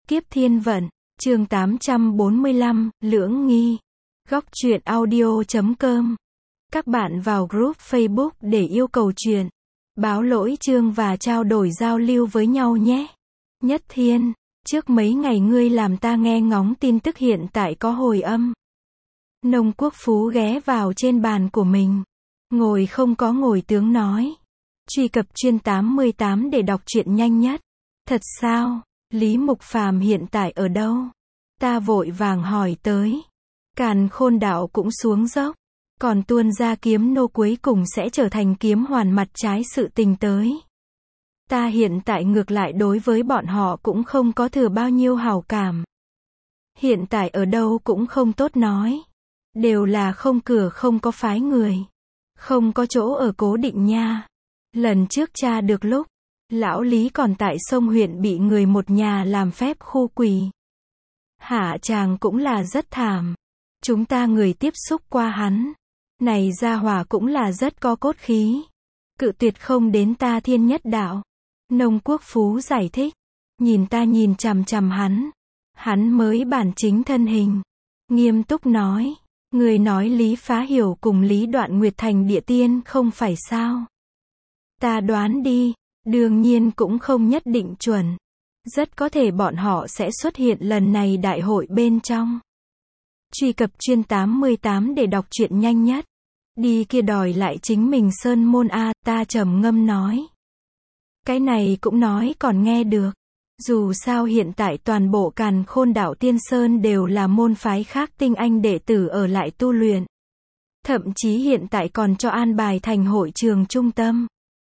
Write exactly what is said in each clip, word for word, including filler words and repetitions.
Kiếp thiên vận, chương tám trăm bốn mươi lăm, Lưỡng nghi. Góc truyện audio chấm com. Các bạn vào group Facebook để yêu cầu truyện, báo lỗi chương và trao đổi giao lưu với nhau nhé. Nhất Thiên, trước mấy ngày ngươi làm ta nghe ngóng tin tức hiện tại có hồi âm. Nông Quốc Phú ghé vào trên bàn của mình, ngồi không có ngồi tướng nói. Truy cập chuyên tám mươi tám để đọc truyện nhanh nhất. Thật sao? Lý Mục Phàm hiện tại ở đâu? Ta vội vàng hỏi tới. Càn Khôn đạo cũng xuống dốc, còn tuôn ra kiếm nô cuối cùng sẽ trở thành kiếm hoàn mặt trái sự tình tới. Ta hiện tại ngược lại đối với bọn họ cũng không có thừa bao nhiêu hảo cảm. Hiện tại ở đâu cũng không tốt nói. Đều là không cửa không có phái người. Không có chỗ ở cố định nha. Lần trước tra được lúc, lão Lý còn tại sông huyện bị người một nhà làm phép khu quỳ. Hạ chàng cũng là rất thảm. Chúng ta người tiếp xúc qua hắn. Này gia hỏa cũng là rất có cốt khí. Cự tuyệt không đến ta thiên nhất đạo. Nông Quốc Phú giải thích. Nhìn ta nhìn chằm chằm hắn. Hắn mới bản chính thân hình. Nghiêm túc nói. Người nói Lý Phá Hiểu cùng Lý Đoạn Nguyệt thành địa tiên không phải sao? Ta đoán đi. Đương nhiên cũng không nhất định chuẩn. Rất có thể bọn họ sẽ xuất hiện lần này đại hội bên trong. Truy cập chuyên tám mươi tám để đọc truyện nhanh nhất. Đi kia đòi lại chính mình sơn môn a, ta trầm ngâm nói. Cái này cũng nói còn nghe được. Dù sao hiện tại toàn bộ Càn Khôn đạo Tiên Sơn đều là môn phái khác tinh anh đệ tử ở lại tu luyện. Thậm chí hiện tại còn cho an bài thành hội trường trung tâm.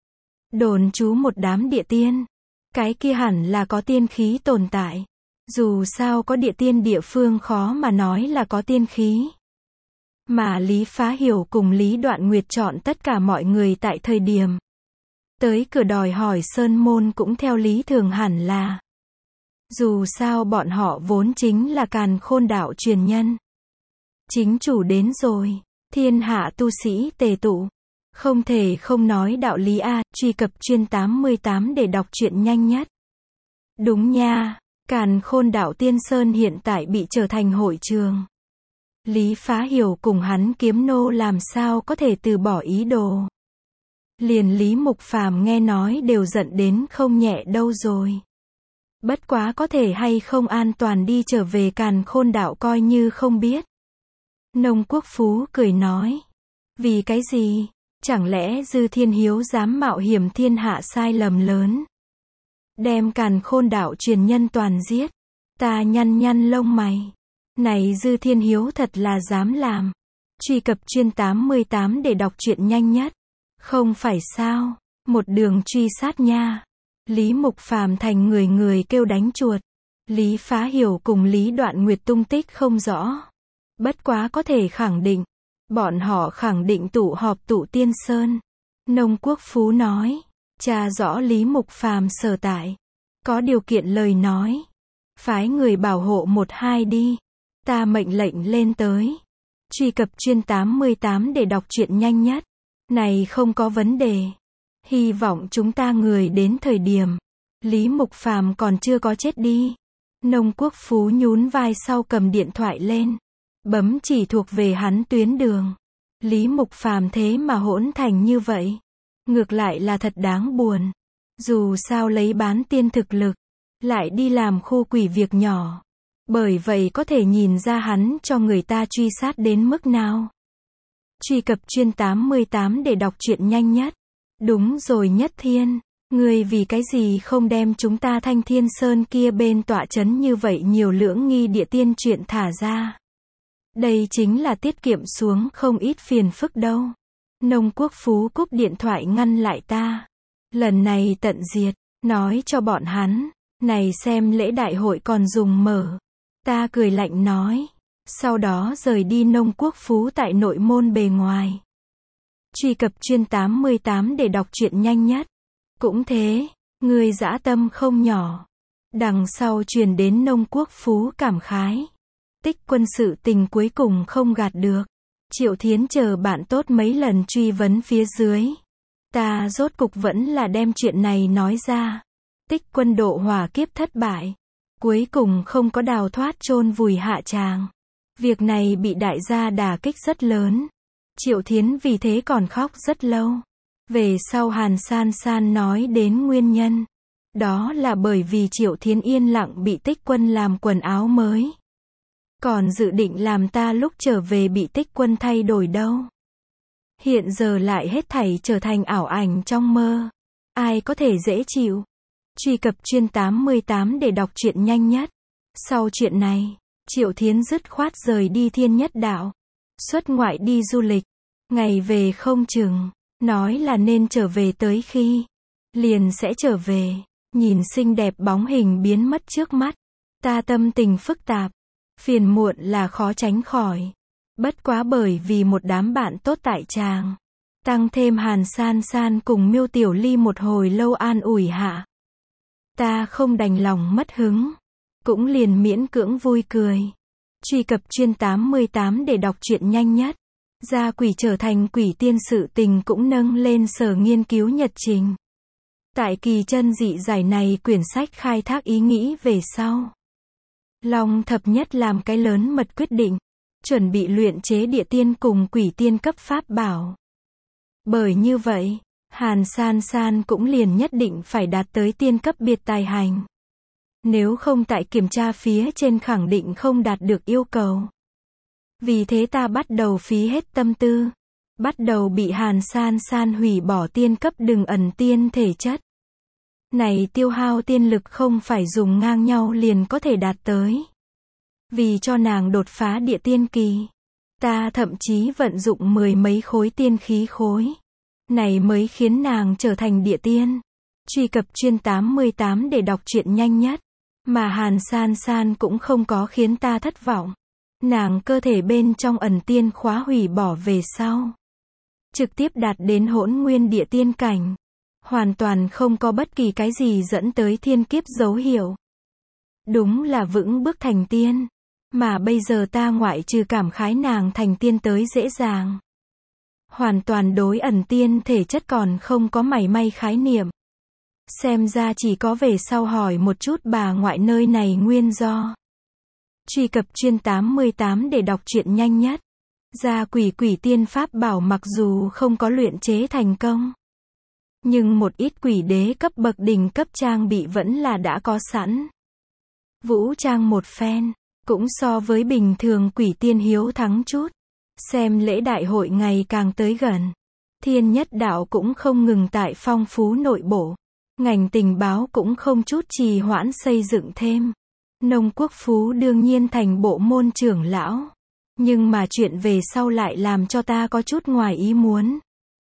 Đồn trú một đám địa tiên. Cái kia hẳn là có tiên khí tồn tại. Dù sao có địa tiên địa phương khó mà nói là có tiên khí. Mà Lý Phá Hiểu cùng Lý Đoạn Nguyệt chọn tất cả mọi người tại thời điểm tới cửa đòi hỏi sơn môn cũng theo lý thường hẳn là. Dù sao bọn họ vốn chính là Càn Khôn đạo truyền nhân. Chính chủ đến rồi. Thiên hạ tu sĩ tề tụ. Không thể không nói đạo lý a, truy cập chuyên tám mươi tám để đọc truyện nhanh nhất. Đúng nha, Càn Khôn đạo Tiên Sơn hiện tại bị trở thành hội trường. Lý Phá Hiểu cùng hắn kiếm nô làm sao có thể từ bỏ ý đồ. Liền Lý Mục Phàm nghe nói đều giận đến không nhẹ đâu rồi. Bất quá có thể hay không an toàn đi trở về Càn Khôn đạo coi như không biết. Nông Quốc Phú cười nói. Vì cái gì? Chẳng lẽ Dư Thiên Hiếu dám mạo hiểm thiên hạ sai lầm lớn? Đem Càn Khôn đạo truyền nhân toàn giết. Ta nhăn nhăn lông mày. Này Dư Thiên Hiếu thật là dám làm. Truy cập chuyên tám mươi tám để đọc truyện nhanh nhất. Không phải sao? Một đường truy sát nha. Lý Mục Phàm thành người người kêu đánh chuột. Lý Phá Hiểu cùng Lý Đoạn Nguyệt tung tích không rõ. Bất quá có thể khẳng định. Bọn họ khẳng định tụ họp tụ Tiên Sơn. Nông Quốc Phú nói. Tra rõ Lý Mục Phàm sở tại. Có điều kiện lời nói. Phái người bảo hộ một hai đi. Ta mệnh lệnh lên tới. Truy cập chuyên tám mươi tám để đọc truyện nhanh nhất. Này không có vấn đề. Hy vọng chúng ta người đến thời điểm. Lý Mục Phàm còn chưa có chết đi. Nông Quốc Phú nhún vai sau cầm điện thoại lên. Bấm chỉ thuộc về hắn tuyến đường. Lý Mục Phàm thế mà hỗn thành như vậy. Ngược lại là thật đáng buồn. Dù sao lấy bán tiên thực lực. Lại đi làm khu quỷ việc nhỏ. Bởi vậy có thể nhìn ra hắn cho người ta truy sát đến mức nào. Truy cập chuyên tám mươi tám để đọc truyện nhanh nhất. Đúng rồi Nhất Thiên. Ngươi vì cái gì không đem chúng ta Thanh Thiên Sơn kia bên tọa chấn như vậy nhiều lưỡng nghi địa tiên chuyện thả ra. Đây chính là tiết kiệm xuống không ít phiền phức đâu. Nông Quốc Phú cúp điện thoại ngăn lại ta. Lần này tận diệt. Nói cho bọn hắn. Này xem lễ đại hội còn dùng mở. Ta cười lạnh nói. Sau đó rời đi Nông Quốc Phú tại nội môn bề ngoài. Truy cập chuyên tám mươi tám để đọc truyện nhanh nhất. Cũng thế, người dã tâm không nhỏ. Đằng sau truyền đến Nông Quốc Phú cảm khái. Tích Quân sự tình cuối cùng không gạt được. Triệu Thiến chờ bạn tốt mấy lần truy vấn phía dưới. Ta rốt cục vẫn là đem chuyện này nói ra. Tích Quân độ hỏa kiếp thất bại. cuối cùng không có đào thoát chôn vùi hạ tràng. Việc này bị đại gia đả kích rất lớn. Triệu Thiến vì thế còn khóc rất lâu. Về sau Hàn San San nói đến nguyên nhân. Đó là bởi vì Triệu Thiến yên lặng bị Tích Quân làm quần áo mới. Còn dự định làm ta lúc trở về bị Tích Quân thay đổi đâu. Hiện giờ lại hết thảy trở thành ảo ảnh trong mơ. Ai có thể dễ chịu. Truy cập chuyên tám mươi tám để đọc truyện nhanh nhất. Sau chuyện này, Triệu Thiến dứt khoát rời đi Thiên Nhất Đạo. Xuất ngoại đi du lịch. Ngày về không chừng. Nói là nên trở về tới khi. Liền sẽ trở về. Nhìn xinh đẹp bóng hình biến mất trước mắt. Ta tâm tình phức tạp. Phiền muộn là khó tránh khỏi. Bất quá bởi vì một đám bạn tốt tại tràng. Tăng thêm Hàn San San cùng Miêu Tiểu Ly một hồi lâu an ủi hạ. Ta không đành lòng mất hứng. Cũng liền miễn cưỡng vui cười. Truy cập chuyên tám mươi tám để đọc truyện nhanh nhất. Gia quỷ trở thành quỷ tiên sự tình cũng nâng lên sở nghiên cứu nhật trình. Tại kỳ chân dị giải này quyển sách khai thác ý nghĩ về sau. Long thập nhất làm cái lớn mật quyết định. Chuẩn bị luyện chế địa tiên cùng quỷ tiên cấp pháp bảo. Bởi như vậy, Hàn San San cũng liền nhất định phải đạt tới tiên cấp biệt tài hành. Nếu không tại kiểm tra phía trên khẳng định không đạt được yêu cầu. Vì thế ta bắt đầu phí hết tâm tư. Bắt đầu bị Hàn San San hủy bỏ tiên cấp đường ẩn tiên thể chất. Này tiêu hao tiên lực không phải dùng ngang nhau liền có thể đạt tới. Vì cho nàng đột phá địa tiên kỳ. Ta thậm chí vận dụng mười mấy khối tiên khí khối. Này mới khiến nàng trở thành địa tiên. Truy cập chuyên tám mươi tám để đọc truyện nhanh nhất. Mà Hàn San San cũng không có khiến ta thất vọng. Nàng cơ thể bên trong ẩn tiên khóa hủy bỏ về sau. Trực tiếp đạt đến hỗn nguyên địa tiên cảnh. Hoàn toàn không có bất kỳ cái gì dẫn tới thiên kiếp dấu hiệu. Đúng là vững bước thành tiên. Mà bây giờ ta ngoại trừ cảm khái nàng thành tiên tới dễ dàng. Hoàn toàn đối ẩn tiên thể chất còn không có mảy may khái niệm. Xem ra chỉ có về sau hỏi một chút bà ngoại nơi này nguyên do. Truy cập chuyên tám mươi tám để đọc truyện nhanh nhất. Gia quỷ quỷ tiên pháp bảo mặc dù không có luyện chế thành công. Nhưng một ít quỷ đế cấp bậc đỉnh cấp trang bị vẫn là đã có sẵn. Vũ trang một phen. Cũng so với bình thường quỷ tiên hiếu thắng chút. Xem lễ đại hội ngày càng tới gần. Thiên Nhất Đạo cũng không ngừng tại phong phú nội bộ. Ngành tình báo cũng không chút trì hoãn xây dựng thêm. Nông Quốc Phú đương nhiên thành bộ môn trưởng lão. Nhưng mà chuyện về sau lại làm cho ta có chút ngoài ý muốn.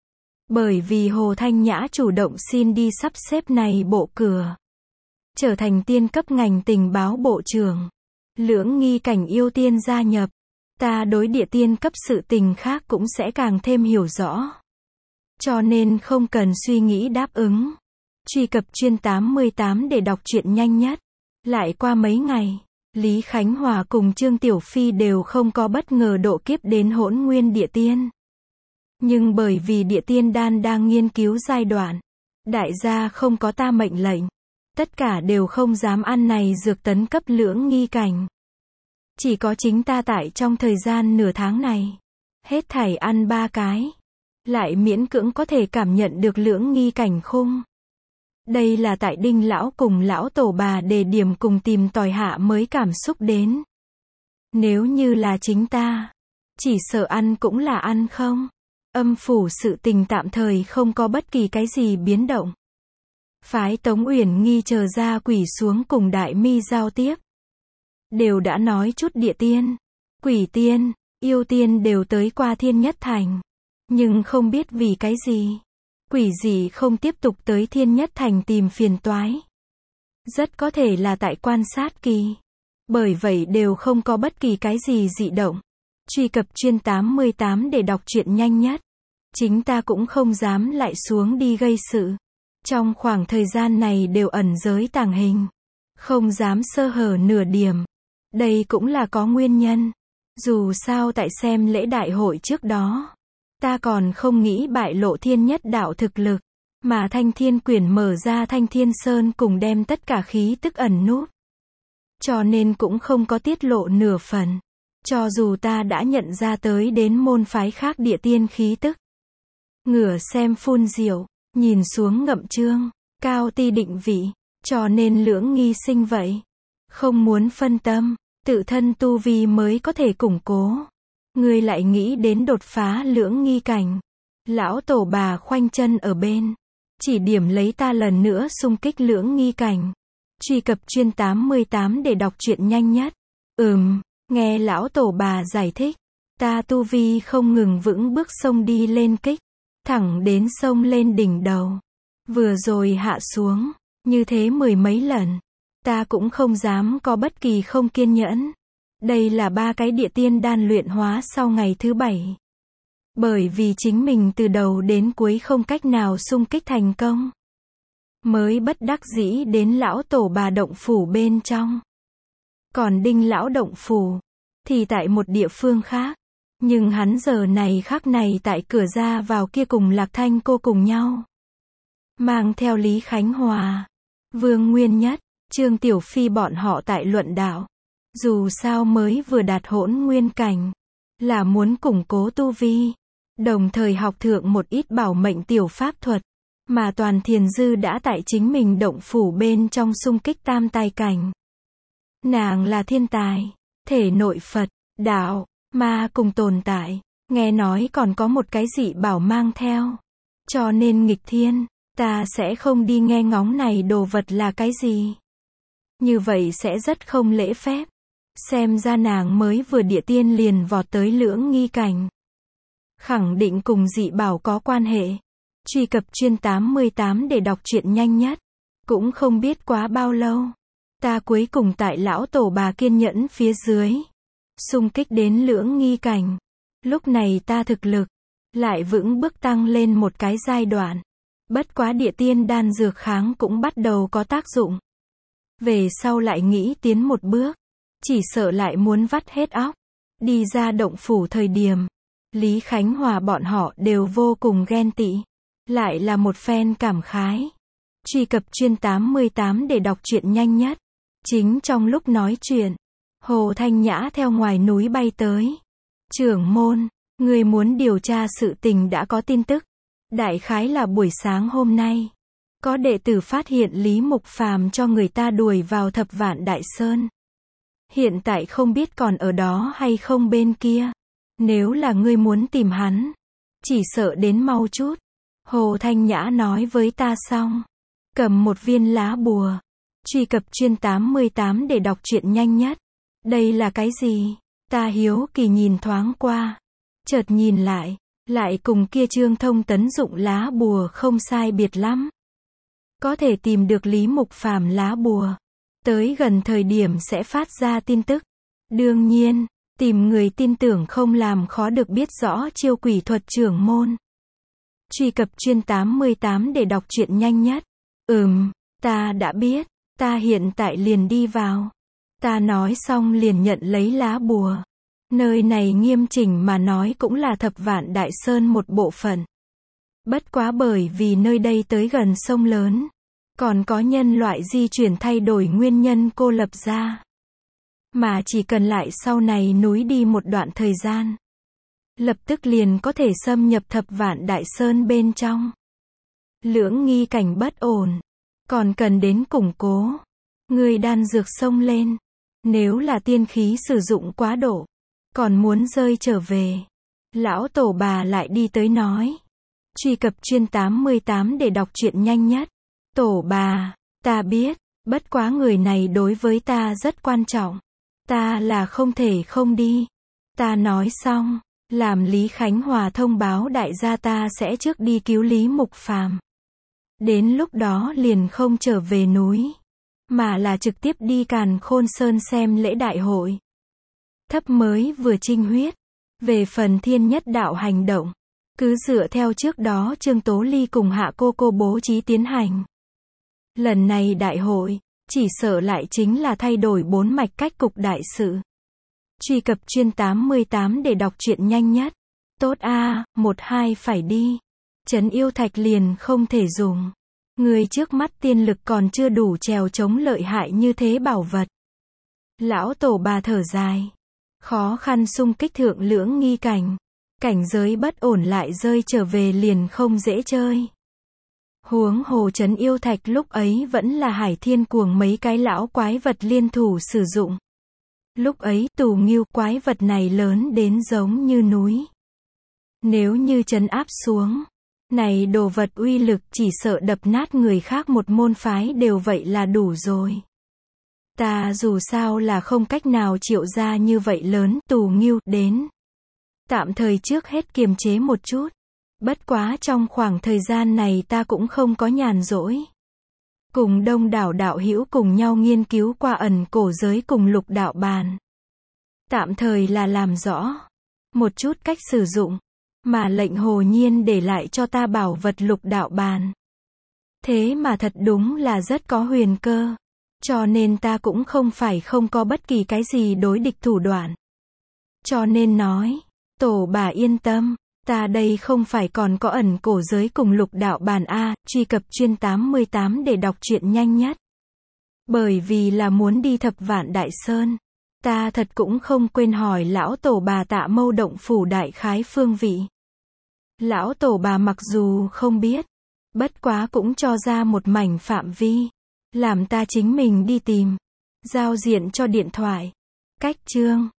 Bởi vì Hồ Thanh Nhã chủ động xin đi sắp xếp này bộ cửa. Trở thành tiên cấp ngành tình báo bộ trưởng. Lưỡng nghi cảnh yêu tiên gia nhập. Ta đối địa tiên cấp sự tình khác cũng sẽ càng thêm hiểu rõ. Cho nên không cần suy nghĩ đáp ứng. Truy cập chuyên tám mươi tám để đọc truyện nhanh nhất. Lại qua mấy ngày, Lý Khánh Hòa cùng Trương Tiểu Phi đều không có bất ngờ độ kiếp đến hỗn nguyên địa tiên. Nhưng bởi vì địa tiên đan đang nghiên cứu giai đoạn, đại gia không có ta mệnh lệnh. Tất cả đều không dám ăn này dược tấn cấp lưỡng nghi cảnh. Chỉ có chính ta tại trong thời gian nửa tháng này. Hết thảy ăn ba cái. Lại miễn cưỡng có thể cảm nhận được lưỡng nghi cảnh khung. Đây là tại Đinh lão cùng lão tổ bà đề điểm cùng tìm tòi hạ mới cảm xúc đến. Nếu như là chính ta, chỉ sợ ăn cũng là ăn không. Âm phủ sự tình tạm thời không có bất kỳ cái gì biến động. Phái Tống Uyển Nghi chờ ra quỷ xuống cùng Đại Mi giao tiếp. Đều đã nói chút địa tiên, quỷ tiên, yêu tiên đều tới qua Thiên Nhất Thành. Nhưng không biết vì cái gì. Quỷ gì không tiếp tục tới Thiên Nhất Thành tìm phiền toái. Rất có thể là tại quan sát kỳ. Bởi vậy đều không có bất kỳ cái gì dị động. Truy cập chuyên tám mươi tám để đọc truyện nhanh nhất. Chính ta cũng không dám lại xuống đi gây sự. Trong khoảng thời gian này đều ẩn giới tàng hình. Không dám sơ hở nửa điểm. Đây cũng là có nguyên nhân. Dù sao tại xem lễ đại hội trước đó. Ta còn không nghĩ bại lộ Thiên Nhất Đạo thực lực. Mà Thanh Thiên Quyển mở ra Thanh Thiên Sơn cùng đem tất cả khí tức ẩn núp. cho nên cũng không có tiết lộ nửa phần. Cho dù ta đã nhận ra tới đến môn phái khác địa tiên khí tức. Ngửa xem phun diệu, nhìn xuống ngậm chương, cao ti định vị, cho nên lưỡng nghi sinh vậy. Không muốn phân tâm, tự thân tu vi mới có thể củng cố. Ngươi lại nghĩ đến đột phá lưỡng nghi cảnh. Lão tổ bà khoanh chân ở bên, chỉ điểm lấy ta lần nữa xung kích lưỡng nghi cảnh. Truy cập chuyên tám mươi tám để đọc truyện nhanh nhất. Ừm, nghe lão tổ bà giải thích, ta tu vi không ngừng vững bước xông đi lên kích, thẳng đến sông lên đỉnh đầu. Vừa rồi hạ xuống, như thế mười mấy lần. Ta cũng không dám có bất kỳ không kiên nhẫn. Đây là ba cái địa tiên đan luyện hóa sau ngày thứ bảy. Bởi vì chính mình từ đầu đến cuối không cách nào xung kích thành công. Mới bất đắc dĩ đến lão tổ bà động phủ bên trong. Còn đinh lão động phủ, thì tại một địa phương khác. Nhưng hắn giờ này khắc này tại cửa ra vào kia cùng Lạc Thanh cô cùng nhau. Mang theo Lý Khánh Hòa, Vương Nguyên Nhất, Trương Tiểu Phi bọn họ tại luận đạo. Dù sao mới vừa đạt hỗn nguyên cảnh, là muốn củng cố tu vi, đồng thời học thượng một ít bảo mệnh tiểu pháp thuật, mà Toàn Thiền Dư đã tại chính mình động phủ bên trong xung kích tam tài cảnh. Nàng là thiên tài, thể nội Phật, đạo, ma cùng tồn tại, nghe nói còn có một cái dị bảo mang theo. Cho nên nghịch thiên, ta sẽ không đi nghe ngóng này đồ vật là cái gì. Như vậy sẽ rất không lễ phép. Xem ra nàng mới vừa địa tiên liền vọt tới lưỡng nghi cảnh. Khẳng định cùng dị bảo có quan hệ. Truy cập chuyên tám mươi tám để đọc truyện nhanh nhất. Cũng không biết quá bao lâu. Ta cuối cùng tại lão tổ bà kiên nhẫn phía dưới. Xung kích đến lưỡng nghi cảnh. Lúc này ta thực lực. Lại vững bước tăng lên một cái giai đoạn. Bất quá địa tiên đan dược kháng cũng bắt đầu có tác dụng. Về sau lại nghĩ tiến một bước. Chỉ sợ lại muốn vắt hết óc. Đi ra động phủ thời điểm. Lý Khánh Hòa bọn họ đều vô cùng ghen tị. Lại là một phen cảm khái. Truy cập chuyên tám mươi tám để đọc truyện nhanh nhất. Chính trong lúc nói chuyện, Hồ Thanh Nhã theo ngoài núi bay tới. Trưởng môn, người muốn điều tra sự tình đã có tin tức. Đại khái là buổi sáng hôm nay. Có đệ tử phát hiện Lý Mục Phàm cho người ta đuổi vào Thập Vạn Đại Sơn. Hiện tại không biết còn ở đó hay không bên kia. Nếu là ngươi muốn tìm hắn, chỉ sợ đến mau chút. Hồ Thanh Nhã nói với ta xong. Cầm một viên lá bùa. Truy cập chuyên tám mươi tám để đọc truyện nhanh nhất. Đây là cái gì? Ta hiếu kỳ nhìn thoáng qua. Chợt nhìn lại. Lại cùng kia Trương Thông Tấn dụng lá bùa không sai biệt lắm. Có thể tìm được Lý Mục Phàm lá bùa. Tới gần thời điểm sẽ phát ra tin tức. Đương nhiên, tìm người tin tưởng không làm khó được biết rõ chiêu quỷ thuật trưởng môn. Truy cập chuyên tám mươi tám để đọc truyện nhanh nhất. Ừm, ta đã biết, ta hiện tại liền đi vào. Ta nói xong liền nhận lấy lá bùa. Nơi này nghiêm chỉnh mà nói cũng là Thập Vạn Đại Sơn một bộ phận. Bất quá bởi vì nơi đây tới gần sông lớn. Còn có nhân loại di chuyển thay đổi nguyên nhân cô lập ra. Mà chỉ cần lại sau này núi đi một đoạn thời gian. Lập tức liền có thể xâm nhập Thập Vạn Đại Sơn bên trong. Lưỡng nghi cảnh bất ổn. Còn cần đến củng cố. Người đan dược xông lên. Nếu là tiên khí sử dụng quá độ. Còn muốn rơi trở về. Lão tổ bà lại đi tới nói. Truy cập chuyên tám mươi tám để đọc truyện nhanh nhất. Tổ bà, ta biết, bất quá người này đối với ta rất quan trọng. Ta là không thể không đi. Ta nói xong, làm Lý Khánh Hòa thông báo đại gia ta sẽ trước đi cứu Lý Mục Phàm. Đến lúc đó liền không trở về núi, mà là trực tiếp đi Càn Khôn Sơn xem lễ đại hội. Thấp mới vừa trinh huyết. Về phần thiên nhất đạo hành động, cứ dựa theo trước đó Trương Tố Ly cùng Hạ Cô Cô bố trí tiến hành. Lần này đại hội, chỉ sợ lại chính là thay đổi bốn mạch cách cục đại sự. Truy cập chuyên tám mươi tám để đọc truyện nhanh nhất. Tốt a, một hai phải đi. Trấn yêu thạch liền không thể dùng. Người trước mắt tiên lực còn chưa đủ trèo chống lợi hại như thế bảo vật. Lão tổ bà thở dài. Khó khăn xung kích thượng lưỡng nghi cảnh. Cảnh giới bất ổn lại rơi trở về liền không dễ chơi. Huống hồ trấn yêu thạch lúc ấy vẫn là Hải Thiên Cuồng mấy cái lão quái vật liên thủ sử dụng. Lúc ấy tù nghiêu quái vật này lớn đến giống như núi. Nếu như trấn áp xuống, này đồ vật uy lực chỉ sợ đập nát người khác một môn phái đều vậy là đủ rồi. Ta dù sao là không cách nào triệu ra như vậy lớn tù nghiêu đến. Tạm thời trước hết kiềm chế một chút. Bất quá trong khoảng thời gian này ta cũng không có nhàn rỗi. Cùng đông đảo đạo hữu cùng nhau nghiên cứu qua ẩn cổ giới cùng lục đạo bàn. Tạm thời là làm rõ một chút cách sử dụng, mà lệnh Hồ Nhiên để lại cho ta bảo vật lục đạo bàn. Thế mà thật đúng là rất có huyền cơ. Cho nên ta cũng không phải không có bất kỳ cái gì đối địch thủ đoạn. Cho nên nói, tổ bà yên tâm, ta đây không phải còn có ẩn cổ giới cùng lục đạo bàn A, truy cập chuyên tám mươi tám để đọc truyện nhanh nhất. Bởi vì là muốn đi Thập Vạn Đại Sơn, ta thật cũng không quên hỏi lão tổ bà Tạ Mâu động phủ đại khái phương vị. Lão tổ bà mặc dù không biết, bất quá cũng cho ra một mảnh phạm vi, làm ta chính mình đi tìm, giao diện cho điện thoại. Cách chương